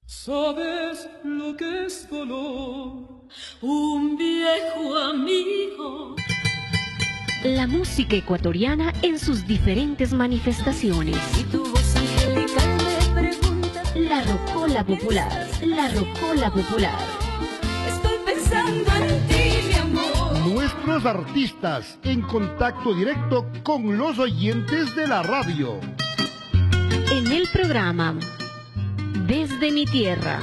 ¿Sabes lo que es dolor? Un viejo amigo. La música ecuatoriana en sus diferentes manifestaciones. Y tu voz angelical me pregunta. La rocola popular, la rocola popular. Estoy pensando en ti, mi amor. Nuestros artistas en contacto directo con los oyentes de la radio. En el programa Desde mi tierra.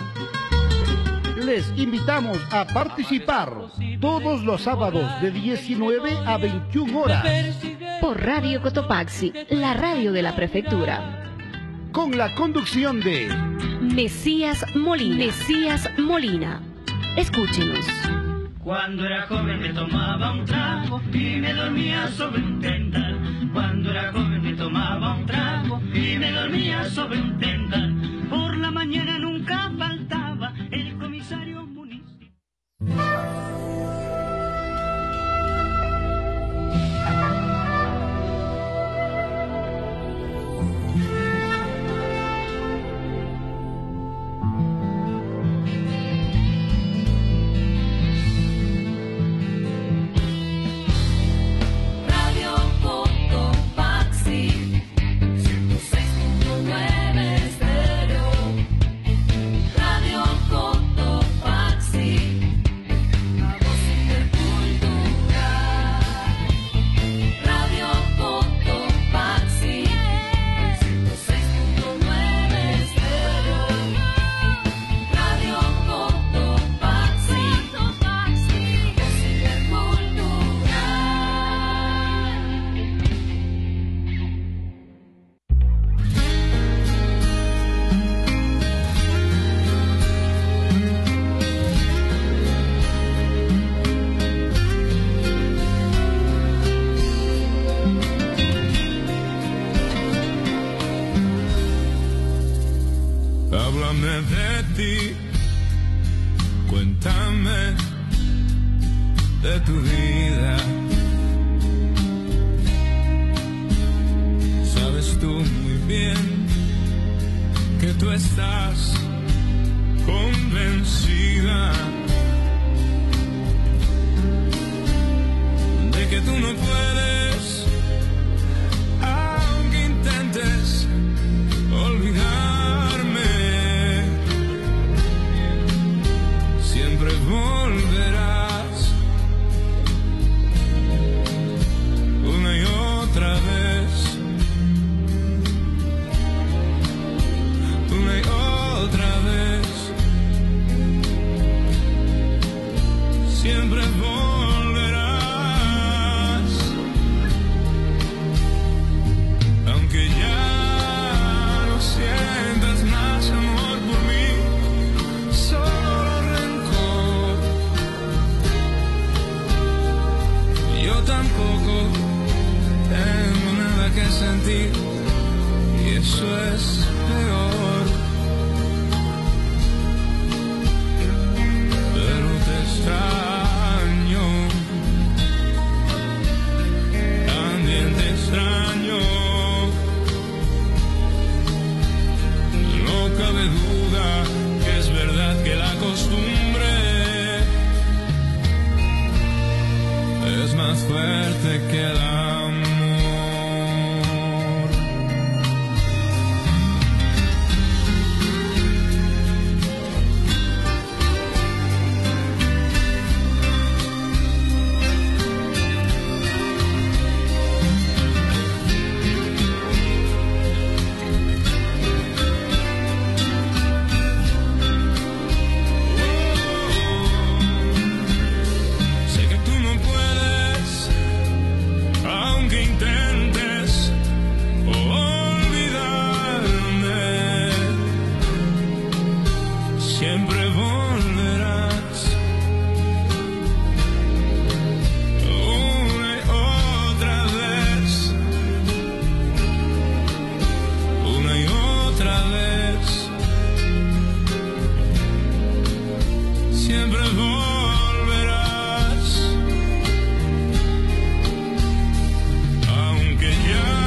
Les invitamos a participar todos los sábados de 19 a 21 horas. Por Radio Cotopaxi, la radio de la prefectura. Con la conducción de Mesías Molina. Mesías Molina. Escúchenos. Cuando era joven me tomaba un trago y me dormía sobre un tendal. Cuando era joven me tomaba un trago y me dormía sobre un tendal. Por la mañana nunca faltaba el comisario municipal.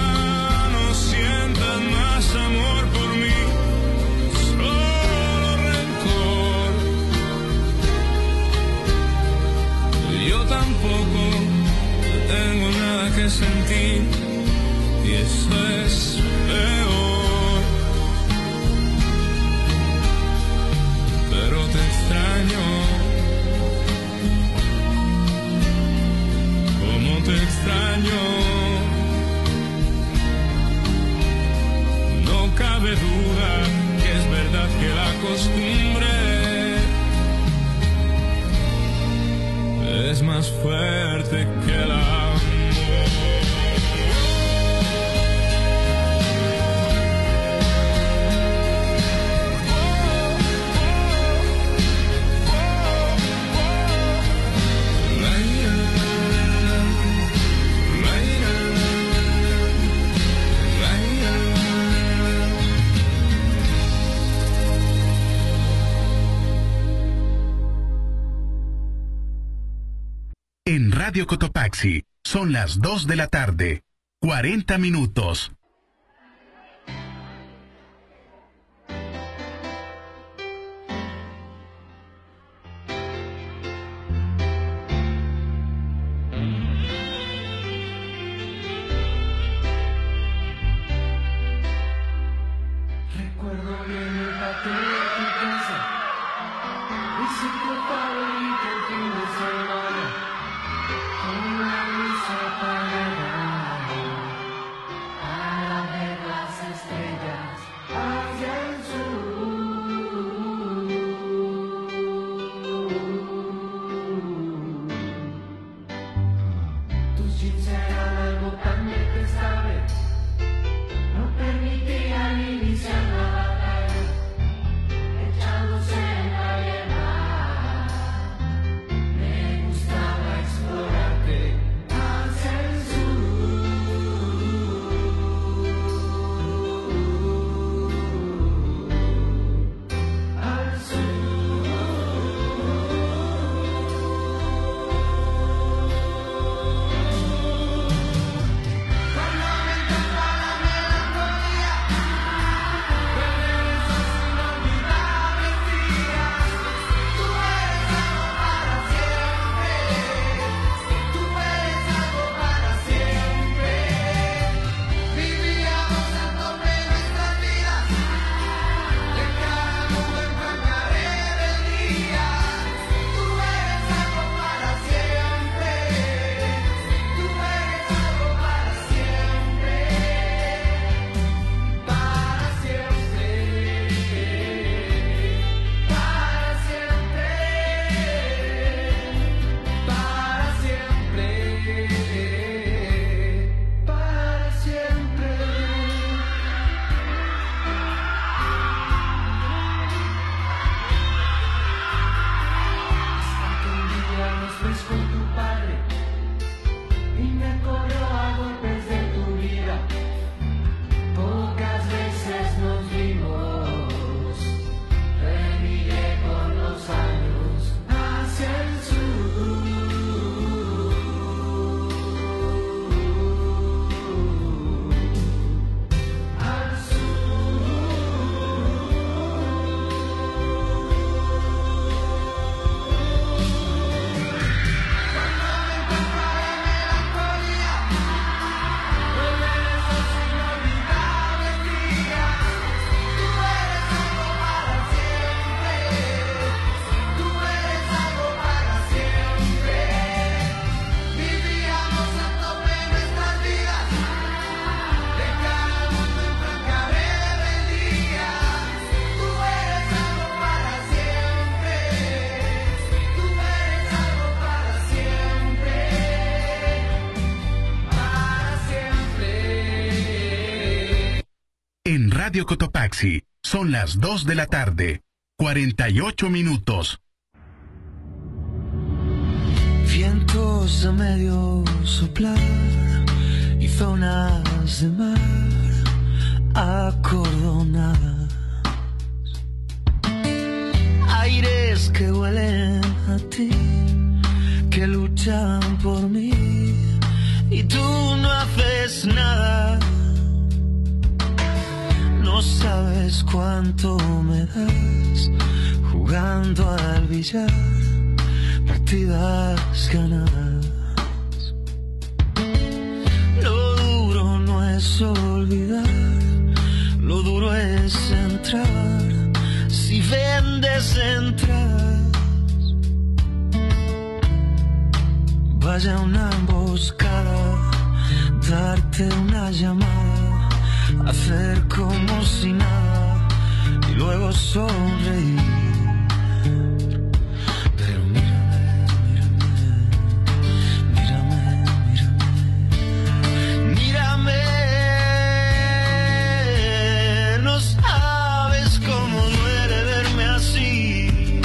Amor por mí, solo costumbre es más fuerte que el amor. En Radio Cotopaxi son las 2 de la tarde, 40 minutos. Recuerdo bien el patio de tu casa, mi sitio favorito el fin de semana, con una luz apagada, para ver las estrellas hacia el sur. Tus jeans eran algo tan detestable, no permitían iniciar la batalla, echándose en la hierba. Me gustaba explorarte hacia el sur, al sur. Cuando me entraba la melancolía, regresas inolvidables días. Tú eres algo para siempre, tú eres algo para siempre. Vivíamos a tope nuestras vidas, de cada mundo en franca rebeldía. Tú eres algo para siempre, tú eres algo para siempre, para siempre, para siempre, para siempre, para siempre. Hasta que un día nos ves con tu padre y me corrió a golpes de tu vida. Pocas veces nos vimos, remiré con los años hacia el sur, al sur. Cuando me encuentro la melancolía, regresas inolvidables días. Tú eres algo para siempre, tú eres algo para siempre. Vivíamos a tope nuestras vidas, de cada mundo en franca rebeldía. Tú eres algo para siempre, tú eres algo para siempre, para siempre. En Radio Cotopaxi son las 2 de la tarde, 48 minutos. Vientos a medio soplar y zonas de mar acordonadas, aires que huelen a ti, que luchan por mí y tú no haces nada. No sabes cuánto me das jugando al billar, partidas ganadas. Lo duro no es olvidar, lo duro es entrar. Si vendes entradas, vaya una emboscada, darte una llamada, hacer como si nada y y luego sonreír. Pero mírame, mírame, mírame, mírame. No sabes cómo duele verme así.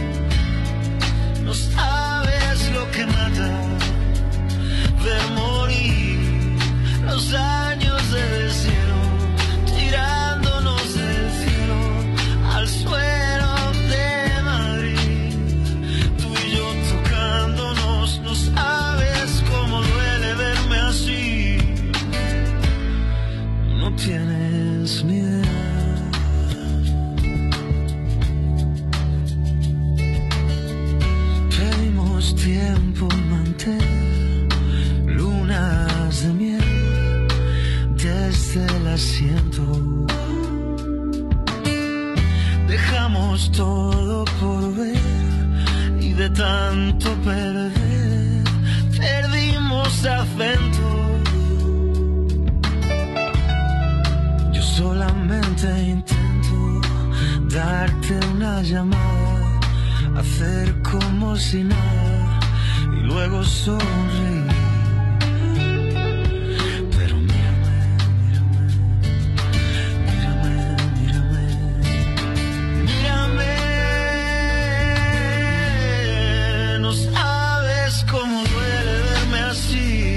No sabes lo que mata ver morir los años de desierto, tirándonos del cielo al suelo de Madrid. Tú y yo tocándonos, no sabes cómo duele verme así. No tienes ni idea. Pedimos tiempo y mantel, lunas de miel desde el asiento. Dejamos todo por ver y de tanto perder perdimos acento. Yo solamente intento darte una llamada, hacer como si nada y luego sonreír. Pero mírame, mírame, mírame, mírame, mírame. No sabes cómo duele verme así.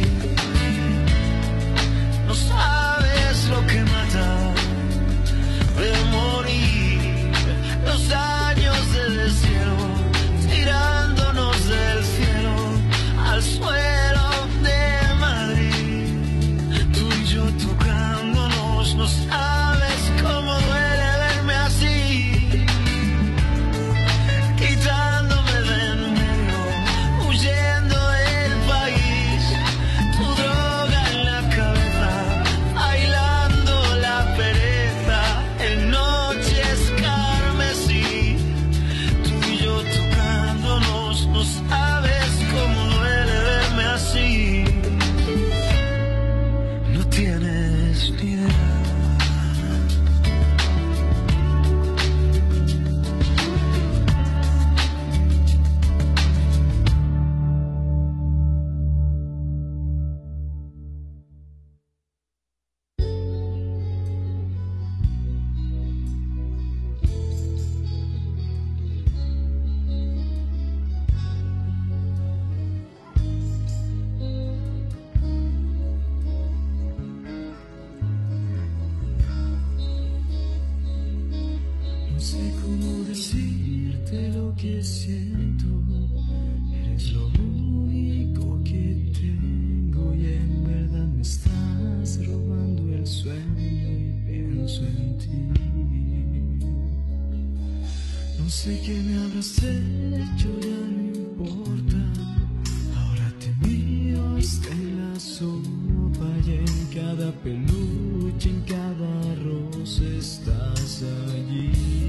No sabes lo que mata ver morir los años de desierto, tirándonos del cielo al suelo de Madrid. Tú y yo tocándonos, no sabes cómo duele verme así. Quitándome de en medio, huyendo del país. Tu droga en la cabeza, bailando la pereza en noches carmesí. Tú y yo tocándonos, no sabes cómo duele verme así. No tienes ni idea. No sé cómo decirte lo que siento. Eres lo único que tengo y en verdad me estás robando el sueño y pienso en ti. No sé qué me habrás hecho, ya no importa. Ahora te miro hasta en la sopa y en cada peluche, en cada rosa estás allí.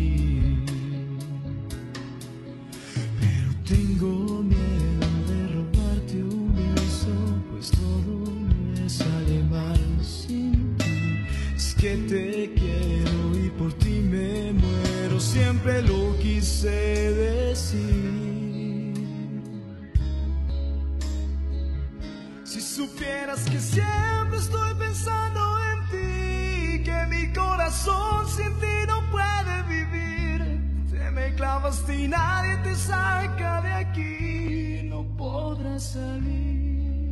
Pero tengo miedo de robarte un beso, pues todo me sale mal sin ti. Es que te quiero y por ti me muero, siempre lo quise decir. Si supieras que siempre estoy pensando en ti, que mi corazón sin ti no puede vivir. Te me clavaste y nadie te saca de aquí, no podrás salir.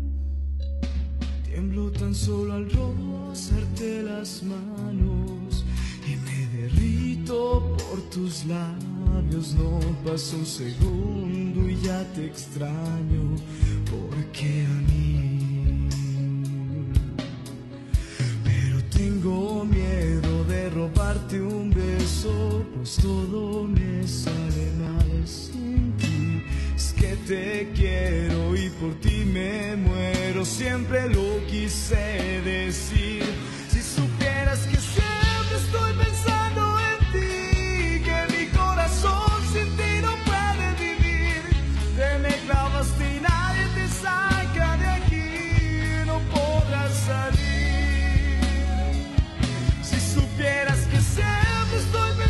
Tiemblo tan solo al rozarte las manos y me derrito por tus labios. No pasa un segundo y ya te extraño, porque a mí. Pero tengo miedo de robarte un beso, pues todo me sale mal sin ti. Es que te quiero y por ti me muero, siempre lo quise decir. Si supieras que siempre estoy pensando en ti, que mi corazón sin ti no puede vivir. Te me clavaste y nadie te saca de aquí, no podrás salir. Si supieras que siempre estoy pensando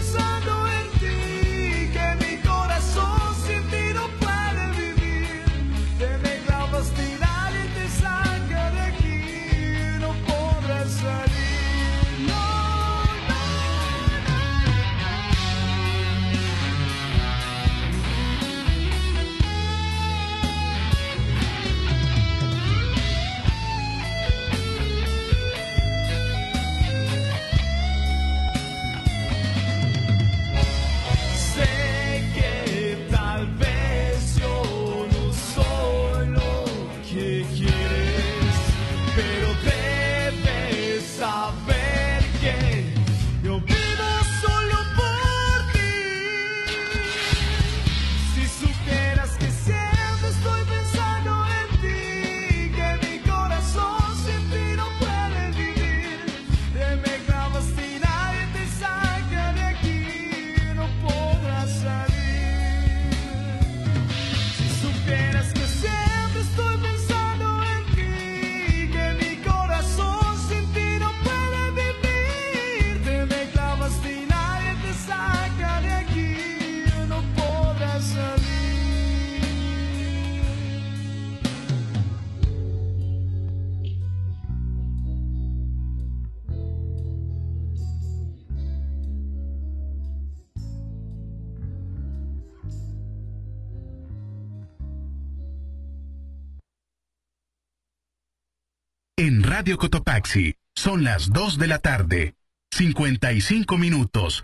Radio Cotopaxi. Son las 2 de la tarde, 55 minutos.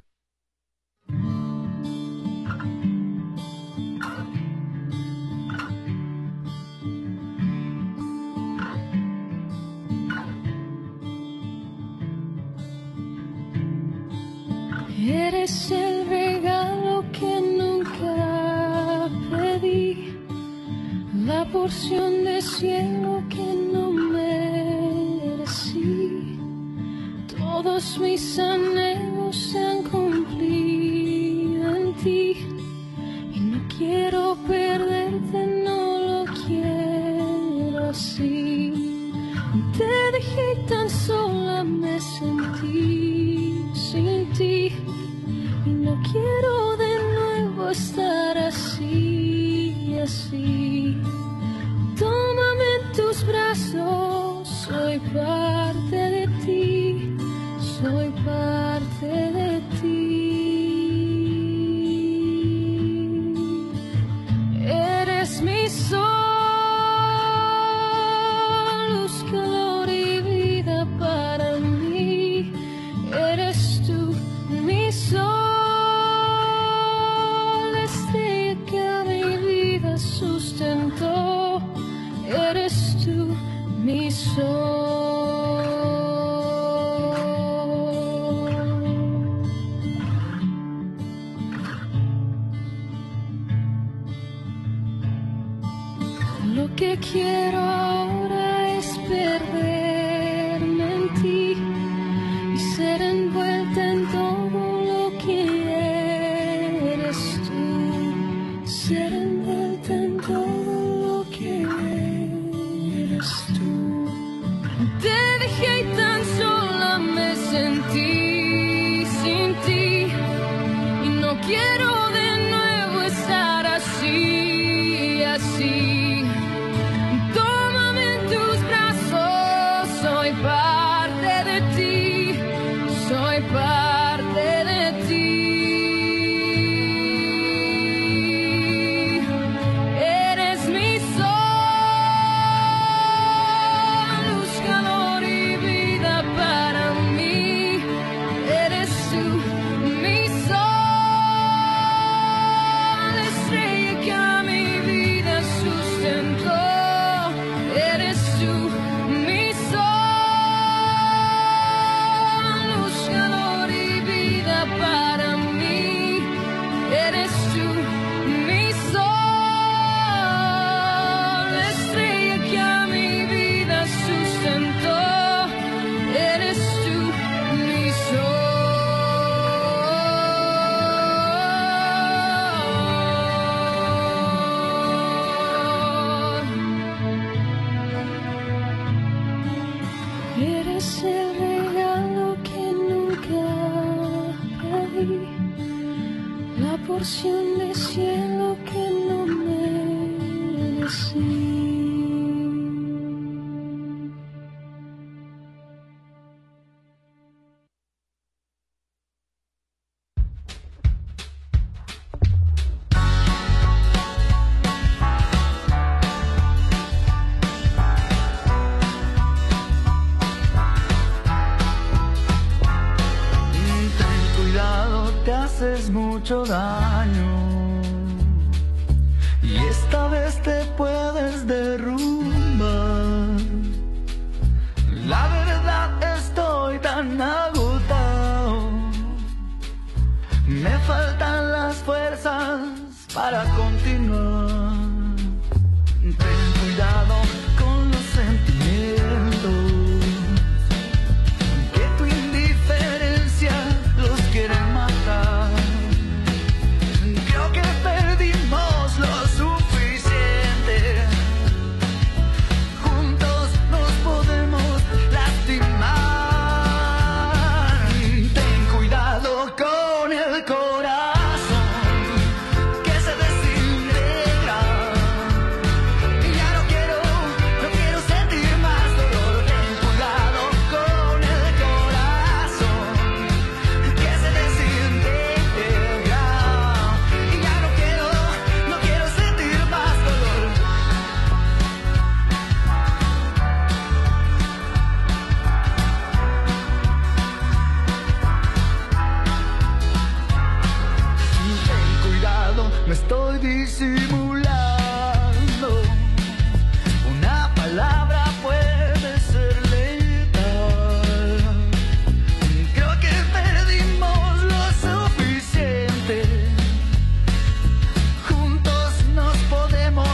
Eres el regalo que nunca pedí, la porción de cielo que no merecí. Todos mis anhelos se han cumplido en ti y no quiero perderte, no lo quiero así. Te dejé tan sola, me sentí sin ti. Y no quiero de nuevo estar así, así. Tómame en tus brazos, soy parte de ti, soy parte de ti. Eres mi sol, luz, calor y vida para mí. Eres tú, mi sol. Sustentó, eres tú mi sol. Lo que quiero ahora es perderme en ti y ser envuelta en todo lo que eres tú. Ser envuelta en todo lo que eres tú. Te dejé tan sola, me sentí sin ti y no quiero de nuevo estar así, así. Tómame en tus brazos, soy parte de ti, soy parte de ti. Porción de cielo que no merecí. Ten cuidado, te haces mucho daño y esta vez te puedes derrumbar. La verdad, estoy tan agotado, me faltan las fuerzas para continuar. Ten cuidado con los sentimientos, que tu indiferencia los quiere matar. Creo que perdimos lo suficiente, juntos nos podemos lastimar. Ten cuidado con el corazón que se desintegra. Ya no quiero disimulando. Una palabra puede ser letal. Creo que perdimos lo suficiente. Juntos nos podemos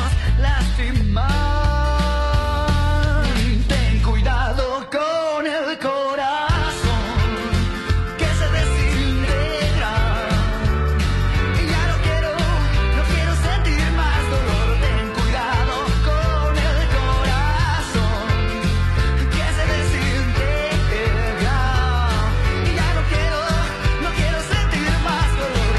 lastimar. Ten cuidado con el corazón que se desintegra. Y ya no quiero sentir más dolor. Ten cuidado con el corazón que se desintegra. Y ya no quiero sentir más dolor.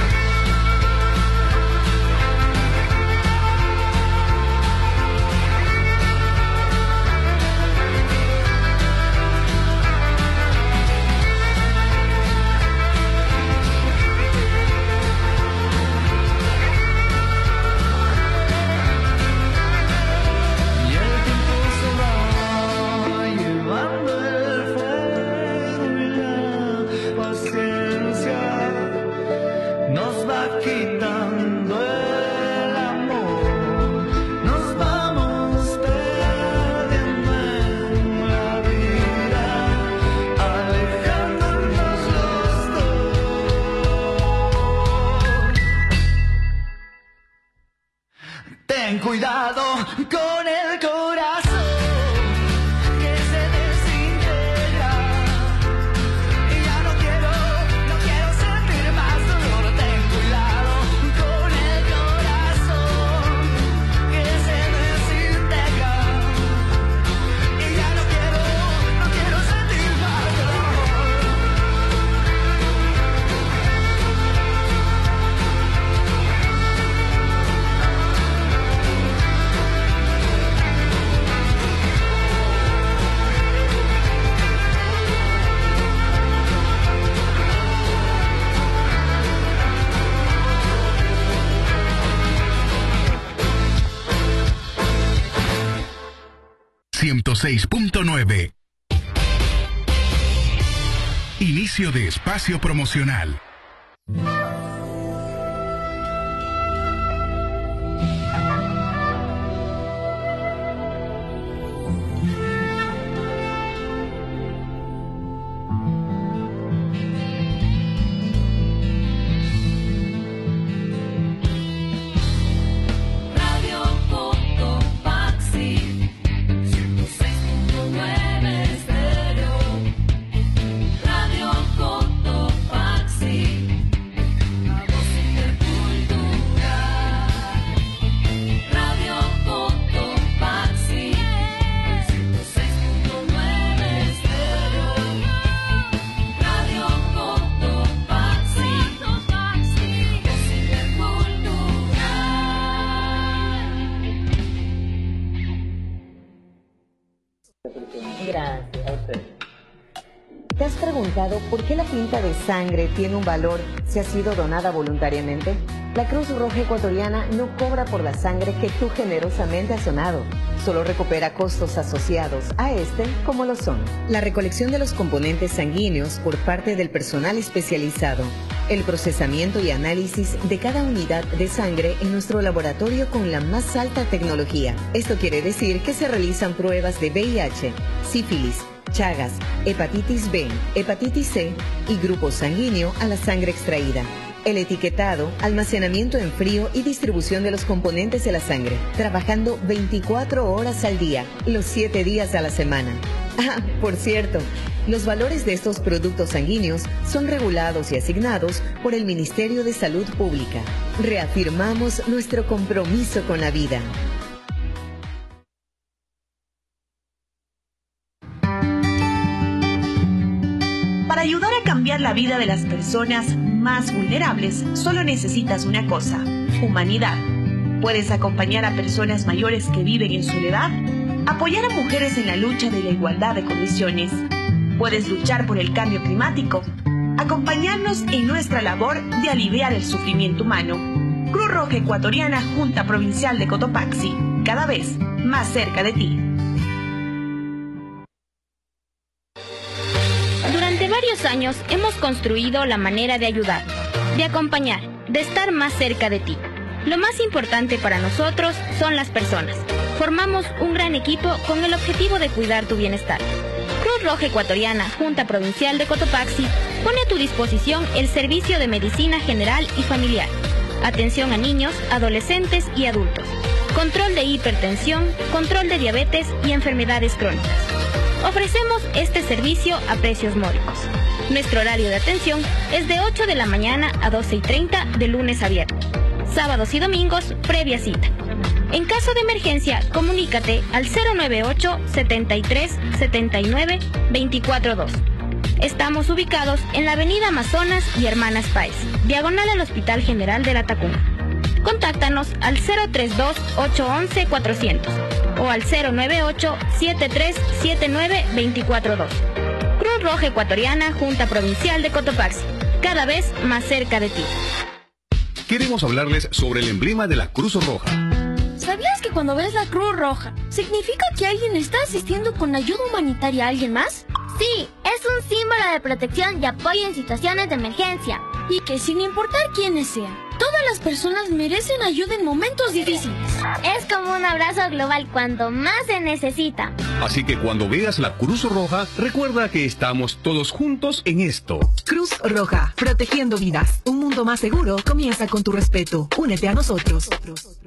Y el tiempo se va llevando el fuego y la paciencia nos va quitando el amor. Nos vamos perdiendo en la vida, alejándonos los dos. Ten cuidado con el corazón que se desintegra. Y ya no quiero sentir más dolor. Ten cuidado con el corazón que se desintegra. Y ya no quiero sentir más dolor. .9. Inicio de espacio promocional. Radio Cotopaxi 106.9 estéreo. Radio Cotopaxi, la voz intercultural. Radio Cotopaxi 106.9 estéreo. Radio Cotopaxi, voz intercultural. Gracias a usted. ¿Te has preguntado por qué la pinta de sangre tiene un valor si ha sido donada voluntariamente? La Cruz Roja Ecuatoriana no cobra por la sangre que tú generosamente has donado. Solo recupera costos asociados a este, como lo son la recolección de los componentes sanguíneos por parte del personal especializado, el procesamiento y análisis de cada unidad de sangre en nuestro laboratorio con la más alta tecnología. Esto quiere decir que se realizan pruebas de VIH, sífilis, Chagas, hepatitis B, hepatitis C y grupo sanguíneo a la sangre extraída. El etiquetado, almacenamiento en frío y distribución de los componentes de la sangre, trabajando 24 horas al día, los 7 días a la semana. Ah, por cierto, los valores de estos productos sanguíneos son regulados y asignados por el Ministerio de Salud Pública. Reafirmamos nuestro compromiso con la vida. Para ayudar a cambiar la vida de las personas más vulnerables, solo necesitas una cosa: humanidad. Puedes acompañar a personas mayores que viven en soledad, apoyar a mujeres en la lucha de la igualdad de condiciones. Puedes luchar por el cambio climático, acompañarnos en nuestra labor de aliviar el sufrimiento humano. Cruz Roja Ecuatoriana, Junta Provincial de Cotopaxi, cada vez más cerca de ti. Durante varios años hemos construido la manera de ayudar, de acompañar, de estar más cerca de ti. Lo más importante para nosotros son las personas. Formamos un gran equipo con el objetivo de cuidar tu bienestar. Cruz Roja Ecuatoriana, Junta Provincial de Cotopaxi, pone a tu disposición el servicio de medicina general y familiar, atención a niños, adolescentes y adultos, control de hipertensión, control de diabetes y enfermedades crónicas. Ofrecemos este servicio a precios módicos. Nuestro horario de atención es de 8 de la mañana a 12:30 de lunes a viernes. Sábados y domingos, previa cita. En caso de emergencia, comunícate al 098 73 79 242. Estamos ubicados en la avenida Amazonas y Hermanas Páez, diagonal al Hospital General de la Tacunga. Contáctanos al 032 811 400 o al 098 73 79 242. Cruz Roja Ecuatoriana, Junta Provincial de Cotopaxi, cada vez más cerca de ti. Queremos hablarles sobre el emblema de la Cruz Roja. ¿Sabías que cuando ves la Cruz Roja, significa que alguien está asistiendo con ayuda humanitaria a alguien más? Sí, es un símbolo de protección y apoyo en situaciones de emergencia. Y que sin importar quiénes sean, todas las personas merecen ayuda en momentos difíciles. Es como un abrazo global cuando más se necesita. Así que cuando veas la Cruz Roja, recuerda que estamos todos juntos en esto. Cruz Roja, protegiendo vidas. Un mundo más seguro comienza con tu respeto. Únete a nosotros.